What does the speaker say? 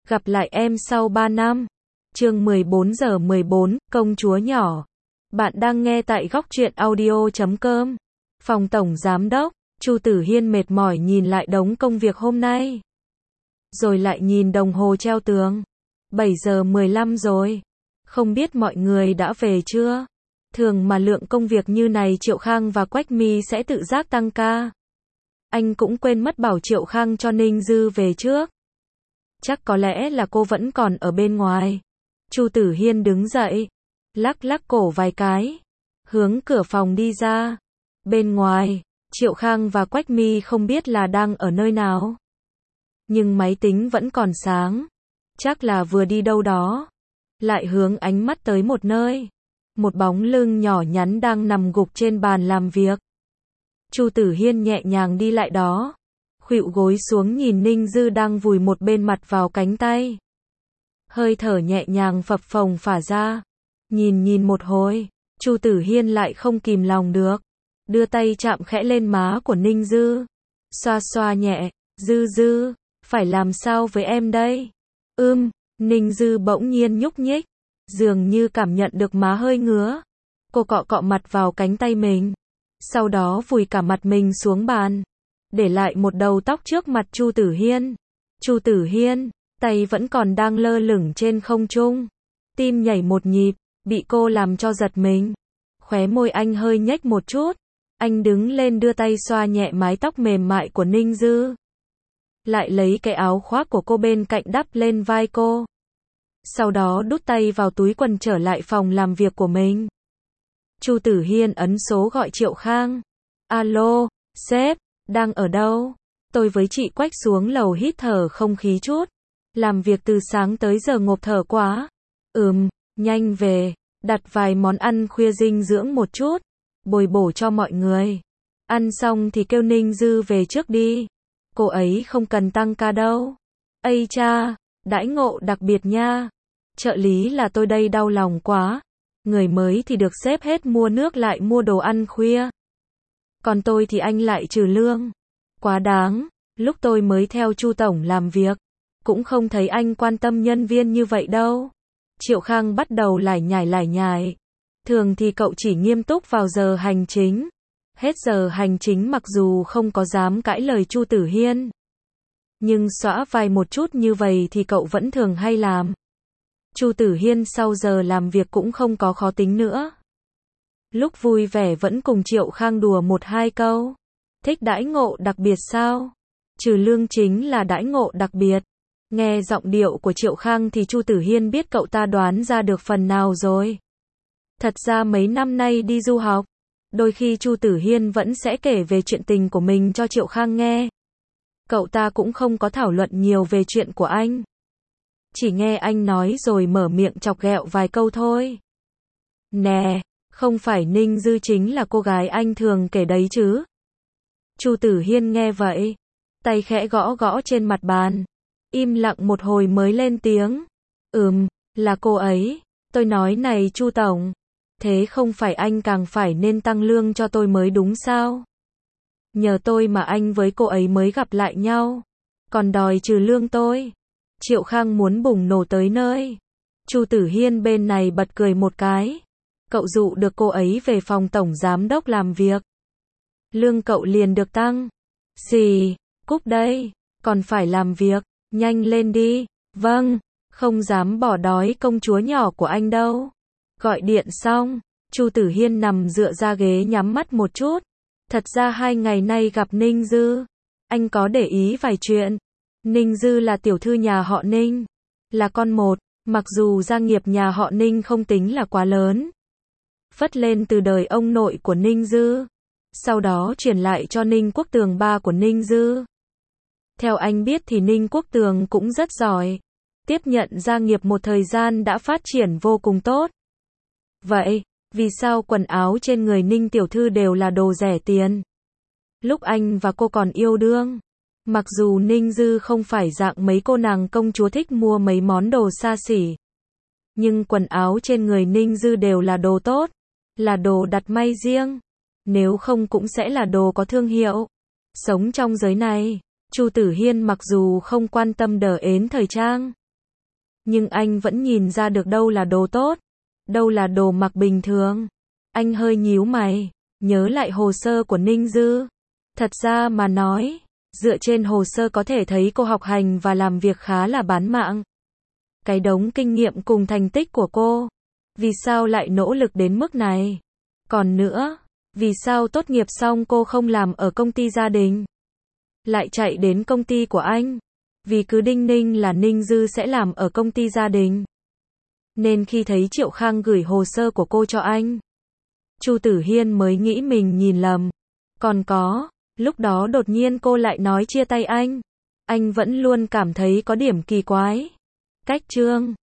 Gặp lại em sau 3 năm. Chương 14:14, công chúa nhỏ. Bạn đang nghe tại góc truyện audio.com. Phòng tổng giám đốc, Chu Tử Hiên mệt mỏi nhìn lại đống công việc hôm nay. Rồi lại nhìn đồng hồ treo tường. 7:15 rồi. Không biết mọi người đã về chưa? Thường mà lượng công việc như này Triệu Khang và Quách Mi sẽ tự giác tăng ca. Anh cũng quên mất bảo Triệu Khang cho Ninh Dư về trước. Chắc có lẽ là cô vẫn còn ở bên ngoài. Chu Tử Hiên đứng dậy, lắc lắc cổ vài cái, hướng cửa phòng đi ra. Bên ngoài, Triệu Khang và Quách Mi không biết là đang ở nơi nào. Nhưng máy tính vẫn còn sáng. Chắc là vừa đi đâu đó. Lại hướng ánh mắt tới một nơi. Một bóng lưng nhỏ nhắn đang nằm gục trên bàn làm việc. Chu Tử Hiên nhẹ nhàng đi lại đó. Khuỵu gối xuống nhìn Ninh Dư đang vùi một bên mặt vào cánh tay. Hơi thở nhẹ nhàng phập phồng phả ra. Nhìn một hồi, Chu Tử Hiên lại không kìm lòng được. Đưa tay chạm khẽ lên má của Ninh Dư. Xoa xoa nhẹ, Dư, phải làm sao với em đây? Ninh Dư bỗng nhiên nhúc nhích. Dường như cảm nhận được má hơi ngứa. Cô cọ cọ mặt vào cánh tay mình. Sau đó vùi cả mặt mình xuống bàn. Để lại một đầu tóc trước mặt Chu Tử Hiên. Chu Tử Hiên, tay vẫn còn đang lơ lửng trên không trung. Tim nhảy một nhịp, bị cô làm cho giật mình. Khóe môi anh hơi nhếch một chút. Anh đứng lên đưa tay xoa nhẹ mái tóc mềm mại của Ninh Dư. Lại lấy cái áo khoác của cô bên cạnh đắp lên vai cô. Sau đó đút tay vào túi quần trở lại phòng làm việc của mình. Chu Tử Hiên ấn số gọi Triệu Khang. Alo, sếp, đang ở đâu? Tôi với chị Quách xuống lầu hít thở không khí chút. Làm việc từ sáng tới giờ ngộp thở quá. Nhanh về, đặt vài món ăn khuya dinh dưỡng một chút. Bồi bổ cho mọi người. Ăn xong thì kêu Ninh Dư về trước đi. Cô ấy không cần tăng ca đâu. Ây cha, đãi ngộ đặc biệt nha. Trợ lý là tôi đây đau lòng quá. Người mới thì được xếp hết mua nước lại mua đồ ăn khuya. Còn tôi thì anh lại trừ lương. Quá đáng, lúc tôi mới theo Chu tổng làm việc, cũng không thấy anh quan tâm nhân viên như vậy đâu. Triệu Khang bắt đầu lải nhải. Thường thì cậu chỉ nghiêm túc vào giờ hành chính. Hết giờ hành chính mặc dù không có dám cãi lời Chu Tử Hiên. Nhưng xõa vai một chút như vậy thì cậu vẫn thường hay làm. Chu Tử Hiên sau giờ làm việc cũng không có khó tính nữa. Lúc vui vẻ vẫn cùng Triệu Khang đùa 1-2 câu. Thích đãi ngộ đặc biệt sao? Trừ lương chính là đãi ngộ đặc biệt. Nghe giọng điệu của Triệu Khang thì Chu Tử Hiên biết cậu ta đoán ra được phần nào rồi. Thật ra mấy năm nay đi du học, đôi khi Chu Tử Hiên vẫn sẽ kể về chuyện tình của mình cho Triệu Khang nghe. Cậu ta cũng không có thảo luận nhiều về chuyện của anh. Chỉ nghe anh nói rồi mở miệng chọc ghẹo vài câu thôi. Nè, không phải Ninh Dư chính là cô gái anh thường kể đấy chứ? Chu Tử Hiên nghe vậy, tay khẽ gõ gõ trên mặt bàn. Im lặng một hồi mới lên tiếng. Là cô ấy. Tôi nói này Chu tổng, thế không phải anh càng phải nên tăng lương cho tôi mới đúng sao? Nhờ tôi mà anh với cô ấy mới gặp lại nhau. Còn đòi trừ lương tôi. Triệu Khang muốn bùng nổ tới nơi. Chu Tử Hiên bên này bật cười một cái. Cậu dụ được cô ấy về phòng tổng giám đốc làm việc. Lương cậu liền được tăng. Xì, cúp đây, còn phải làm việc, nhanh lên đi. Vâng, không dám bỏ đói công chúa nhỏ của anh đâu. Gọi điện xong, Chu Tử Hiên nằm dựa ra ghế nhắm mắt một chút. Thật ra 2 ngày nay gặp Ninh Dư, anh có để ý vài chuyện. Ninh Dư là tiểu thư nhà họ Ninh, là con một, mặc dù gia nghiệp nhà họ Ninh không tính là quá lớn. Phất lên từ đời ông nội của Ninh Dư, sau đó truyền lại cho Ninh Quốc Tường ba của Ninh Dư. Theo anh biết thì Ninh Quốc Tường cũng rất giỏi, tiếp nhận gia nghiệp một thời gian đã phát triển vô cùng tốt. Vậy, vì sao quần áo trên người Ninh tiểu thư đều là đồ rẻ tiền? Lúc anh và cô còn yêu đương, mặc dù Ninh Dư không phải dạng mấy cô nàng công chúa thích mua mấy món đồ xa xỉ, nhưng quần áo trên người Ninh Dư đều là đồ tốt, là đồ đặt may riêng, nếu không cũng sẽ là đồ có thương hiệu. Sống trong giới này, Chu Tử Hiên mặc dù không quan tâm đờ ến thời trang, Nhưng anh vẫn nhìn ra được đâu là đồ tốt, đâu là đồ mặc bình thường. Anh hơi nhíu mày, nhớ lại hồ sơ của Ninh Dư. Thật ra mà nói, dựa trên hồ sơ có thể thấy cô học hành và làm việc khá là bán mạng. Cái đống kinh nghiệm cùng thành tích của cô, vì sao lại nỗ lực đến mức này? Còn nữa, vì sao tốt nghiệp xong cô không làm ở công ty gia đình, lại chạy đến công ty của anh? Vì cứ đinh ninh là Ninh Dư sẽ làm ở công ty gia đình. Nên khi thấy Triệu Khang gửi hồ sơ của cô cho anh, Chu Tử Hiên mới nghĩ mình nhìn lầm. Còn có, lúc đó đột nhiên cô lại nói chia tay anh. Anh vẫn luôn cảm thấy có điểm kỳ quái. Cách chương